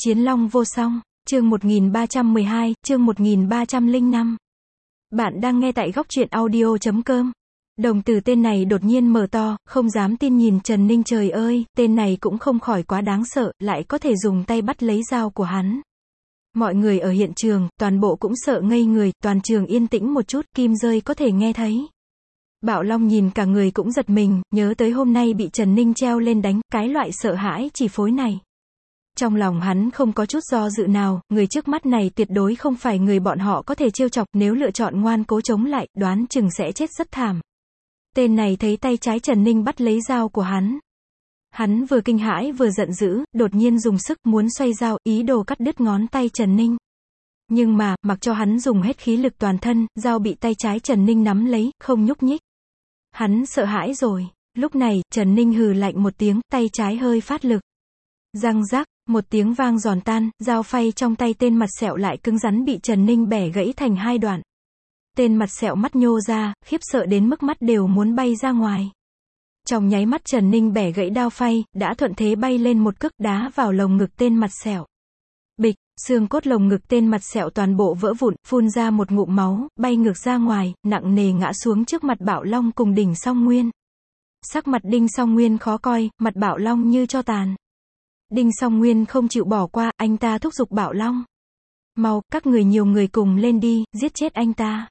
Chiến Long vô song, chương 1312, chương 1305. Bạn đang nghe tại góc truyện audio.com. Đồng tử tên này đột nhiên mở to, không dám tin nhìn Trần Ninh, trời ơi, tên này cũng không khỏi quá đáng sợ, lại có thể dùng tay bắt lấy dao của hắn. Mọi người ở hiện trường, toàn bộ cũng sợ ngây người, toàn trường yên tĩnh một chút, kim rơi có thể nghe thấy. Bảo Long nhìn cả người cũng giật mình, nhớ tới hôm nay bị Trần Ninh treo lên đánh, cái loại sợ hãi chỉ phối này. Trong lòng hắn không có chút do dự nào, người trước mắt này tuyệt đối không phải người bọn họ có thể trêu chọc, nếu lựa chọn ngoan cố chống lại, đoán chừng sẽ chết rất thảm. Tên này thấy tay trái Trần Ninh bắt lấy dao của hắn. Hắn vừa kinh hãi vừa giận dữ, đột nhiên dùng sức muốn xoay dao, ý đồ cắt đứt ngón tay Trần Ninh. Nhưng mà, mặc cho hắn dùng hết khí lực toàn thân, dao bị tay trái Trần Ninh nắm lấy, không nhúc nhích. Hắn sợ hãi rồi. Lúc này, Trần Ninh hừ lạnh một tiếng, tay trái hơi phát lực. Răng rắc, một tiếng vang giòn tan, dao phay trong tay tên mặt sẹo lại cứng rắn bị Trần Ninh bẻ gãy thành hai đoạn. Tên mặt sẹo mắt nhô ra, khiếp sợ đến mức mắt đều muốn bay ra ngoài. Trong nháy mắt Trần Ninh bẻ gãy đao phay, đã thuận thế bay lên một cước đá vào lồng ngực tên mặt sẹo. Bịch, xương cốt lồng ngực tên mặt sẹo toàn bộ vỡ vụn, phun ra một ngụm máu, bay ngược ra ngoài, nặng nề ngã xuống trước mặt Bảo Long cùng Đinh Song Nguyên. Sắc mặt Đinh Song Nguyên khó coi, mặt Bảo Long như tro tàn. Đinh Song Nguyên không chịu bỏ qua, anh ta thúc giục Bảo Long. Mau, các người nhiều người cùng lên đi, giết chết anh ta.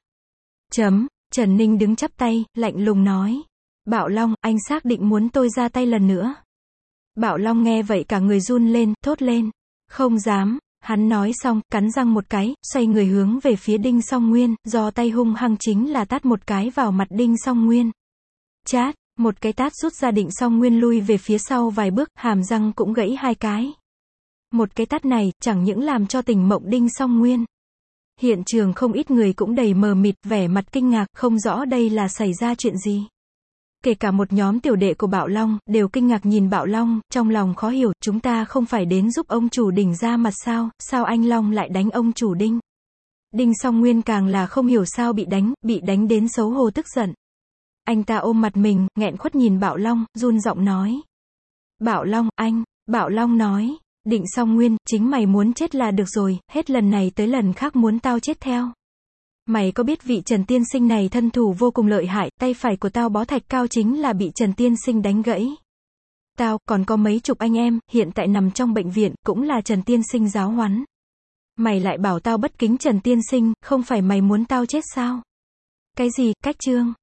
Trần Ninh đứng chắp tay, lạnh lùng nói. Bảo Long, anh xác định muốn tôi ra tay lần nữa. Bảo Long nghe vậy cả người run lên, thốt lên. Không dám, hắn nói xong, cắn răng một cái, xoay người hướng về phía Đinh Song Nguyên, do tay hung hăng chính là tát một cái vào mặt Đinh Song Nguyên. Chát, một cái tát rút ra Đinh Song Nguyên lui về phía sau vài bước, hàm răng cũng gãy hai cái. Một cái tát này, chẳng những làm cho tỉnh mộng Đinh Song Nguyên. Hiện trường không ít người cũng đầy mờ mịt, vẻ mặt kinh ngạc, không rõ đây là xảy ra chuyện gì. Kể cả một nhóm tiểu đệ của Bảo Long, đều kinh ngạc nhìn Bảo Long, trong lòng khó hiểu, chúng ta không phải đến giúp ông chủ Đinh ra mặt sao, sao anh Long lại đánh ông chủ Đinh? Đinh Song Nguyên càng là không hiểu sao bị đánh đến xấu hổ tức giận. Anh ta ôm mặt mình, nghẹn khuất nhìn Bảo Long, run giọng nói. Bảo Long, anh, Bảo Long nói. Đinh Song Nguyên, chính mày muốn chết là được rồi, hết lần này tới lần khác muốn tao chết theo. Mày có biết vị Trần tiên sinh này thân thủ vô cùng lợi hại, tay phải của tao bó thạch cao chính là bị Trần tiên sinh đánh gãy. Tao, còn có mấy chục anh em, hiện tại nằm trong bệnh viện, cũng là Trần tiên sinh giáo huấn. Mày lại bảo tao bất kính Trần tiên sinh, không phải mày muốn tao chết sao? Cái gì, cách trương?